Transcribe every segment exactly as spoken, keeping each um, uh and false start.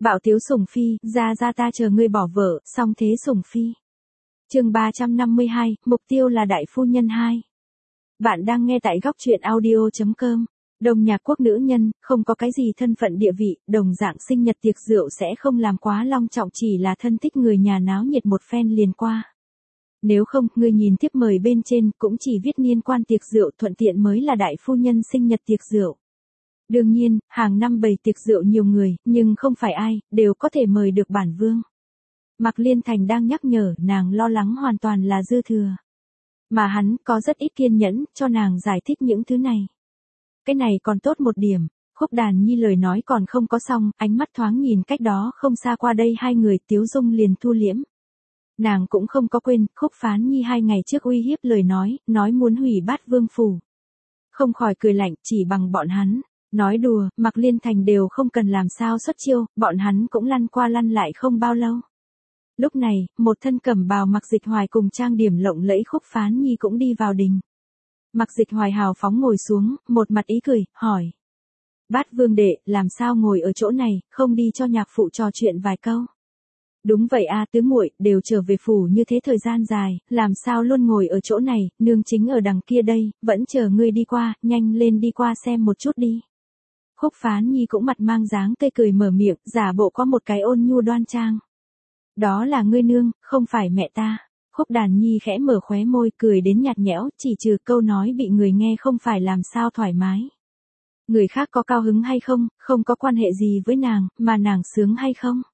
Bạo tiếu sủng phi, ra ra ta chờ ngươi bỏ vợ, song thế sủng phi. Chương ba trăm năm mươi hai, mục tiêu là đại phu nhân hai. Bạn đang nghe tại góc truyện audio chấm com. Đồng nhạc quốc nữ nhân, không có cái gì thân phận địa vị, đồng dạng sinh nhật tiệc rượu sẽ không làm quá long trọng, chỉ là thân thích người nhà náo nhiệt một phen liền qua. Nếu không, ngươi nhìn tiếp mời bên trên, cũng chỉ viết niên quan tiệc rượu, thuận tiện mới là đại phu nhân sinh nhật tiệc rượu. Đương nhiên, hàng năm bày tiệc rượu nhiều người, nhưng không phải ai, đều có thể mời được bản vương. Mạc Liên Thành đang nhắc nhở, nàng lo lắng hoàn toàn là dư thừa. Mà hắn, có rất ít kiên nhẫn, cho nàng giải thích những thứ này. Cái này còn tốt một điểm, Khúc Đàn Nhi lời nói còn không có xong, ánh mắt thoáng nhìn cách đó không xa qua đây hai người, Tiếu Dung liền thu liễm. Nàng cũng không có quên, Khúc Phán Nhi hai ngày trước uy hiếp lời nói, nói muốn hủy Bát Vương phủ. Không khỏi cười lạnh, chỉ bằng bọn hắn. Nói đùa, Mạc Liên Thành đều không cần làm sao xuất chiêu, bọn hắn cũng lăn qua lăn lại không bao lâu. Lúc này, một thân cẩm bào Mạc Dịch Hoài cùng trang điểm lộng lẫy Khúc Phán Nhi cũng đi vào đình. Mạc Dịch Hoài hào phóng ngồi xuống, một mặt ý cười, hỏi. Bát Vương đệ, làm sao ngồi ở chỗ này, không đi cho nhạc phụ trò chuyện vài câu. Đúng vậy a, tứ muội đều trở về phủ như thế thời gian dài, làm sao luôn ngồi ở chỗ này, nương chính ở đằng kia đây, vẫn chờ ngươi đi qua, nhanh lên đi qua xem một chút đi. Khúc Phán Nhi cũng mặt mang dáng tươi cười mở miệng, giả bộ có một cái ôn nhu đoan trang. Đó là ngươi nương, không phải mẹ ta. Khúc Đàn Nhi khẽ mở khóe môi, cười đến nhạt nhẽo, chỉ trừ câu nói bị người nghe không phải làm sao thoải mái. Người khác có cao hứng hay không, không có quan hệ gì với nàng, mà nàng sướng hay không.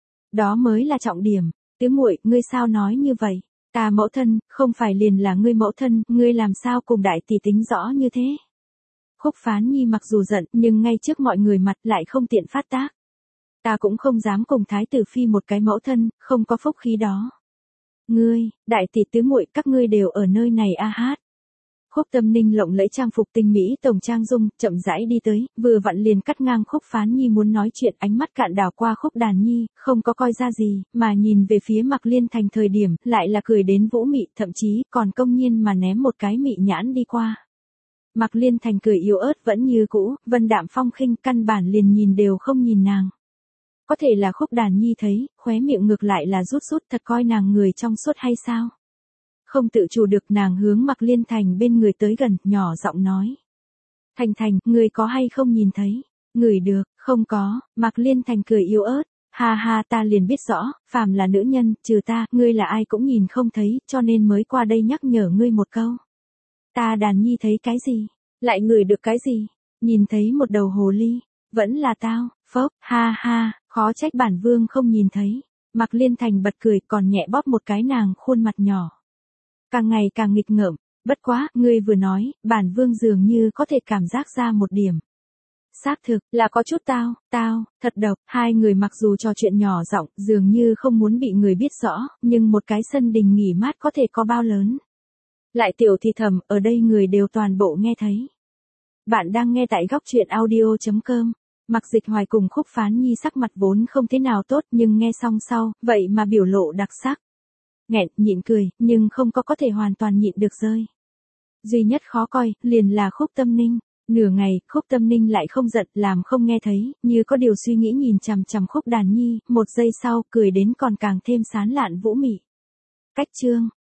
Đó mới là trọng điểm. Tứ muội, ngươi sao nói như vậy? Ta mẫu thân, không phải liền là ngươi mẫu thân, ngươi làm sao cùng đại tỷ tính rõ như thế? Khúc Phán Nhi mặc dù giận, nhưng ngay trước mọi người mặt lại không tiện phát tác. Ta cũng không dám cùng thái tử phi một cái mẫu thân, không có phúc khí đó. Ngươi, đại tỷ tứ muội, các ngươi đều ở nơi này a hát. Khúc Tâm Ninh lộng lẫy trang phục tinh mỹ tổng trang dung, chậm rãi đi tới, vừa vặn liền cắt ngang Khúc Phán Nhi muốn nói chuyện, ánh mắt cạn đảo qua Khúc Đàn Nhi, không có coi ra gì, mà nhìn về phía Mạc Liên Thành thời điểm, lại là cười đến vũ mị, thậm chí còn công nhiên mà ném một cái mị nhãn đi qua. Mạc Liên Thành cười yếu ớt vẫn như cũ, vân đạm phong khinh, căn bản liền nhìn đều không nhìn nàng. Có thể là Khúc Đàn Nhi thấy, khóe miệng ngược lại là rút rút, thật coi nàng người trong suốt hay sao? Không tự chủ được, nàng hướng Mạc Liên Thành bên người tới gần, nhỏ giọng nói. Thành Thành, ngươi có hay không nhìn thấy? Ngửi được, không có. Mạc Liên Thành cười yếu ớt. Ha ha, ta liền biết rõ, phàm là nữ nhân, trừ ta, ngươi là ai cũng nhìn không thấy, cho nên mới qua đây nhắc nhở ngươi một câu. Ta Đàn Nhi thấy cái gì? Lại ngửi được cái gì? Nhìn thấy một đầu hồ ly. Vẫn là tao, phốc, ha ha, khó trách bản vương không nhìn thấy. Mạc Liên Thành bật cười, còn nhẹ bóp một cái nàng khuôn mặt nhỏ. Càng ngày càng nghịch ngợm, bất quá, ngươi vừa nói, bản vương dường như có thể cảm giác ra một điểm. Xác thực, là có chút tao, tao, thật độc, hai người mặc dù trò chuyện nhỏ giọng, dường như không muốn bị người biết rõ, nhưng một cái sân đình nghỉ mát có thể có bao lớn. Lại tiểu thì thầm, ở đây người đều toàn bộ nghe thấy. Bạn đang nghe tại góc truyện audio chấm com. Mạc Dịch Hoài cùng Khúc Phán Nhi sắc mặt vốn không thế nào tốt, nhưng nghe xong sau, vậy mà biểu lộ đặc sắc. Nghẹn, nhịn cười, nhưng không có có thể hoàn toàn nhịn được rơi. Duy nhất khó coi, liền là Khúc Tâm Ninh. Nửa ngày, Khúc Tâm Ninh lại không giận, làm không nghe thấy, như có điều suy nghĩ nhìn chằm chằm Khúc Đàn Nhi, một giây sau, cười đến còn càng thêm sán lạn vũ mị. Cách chương.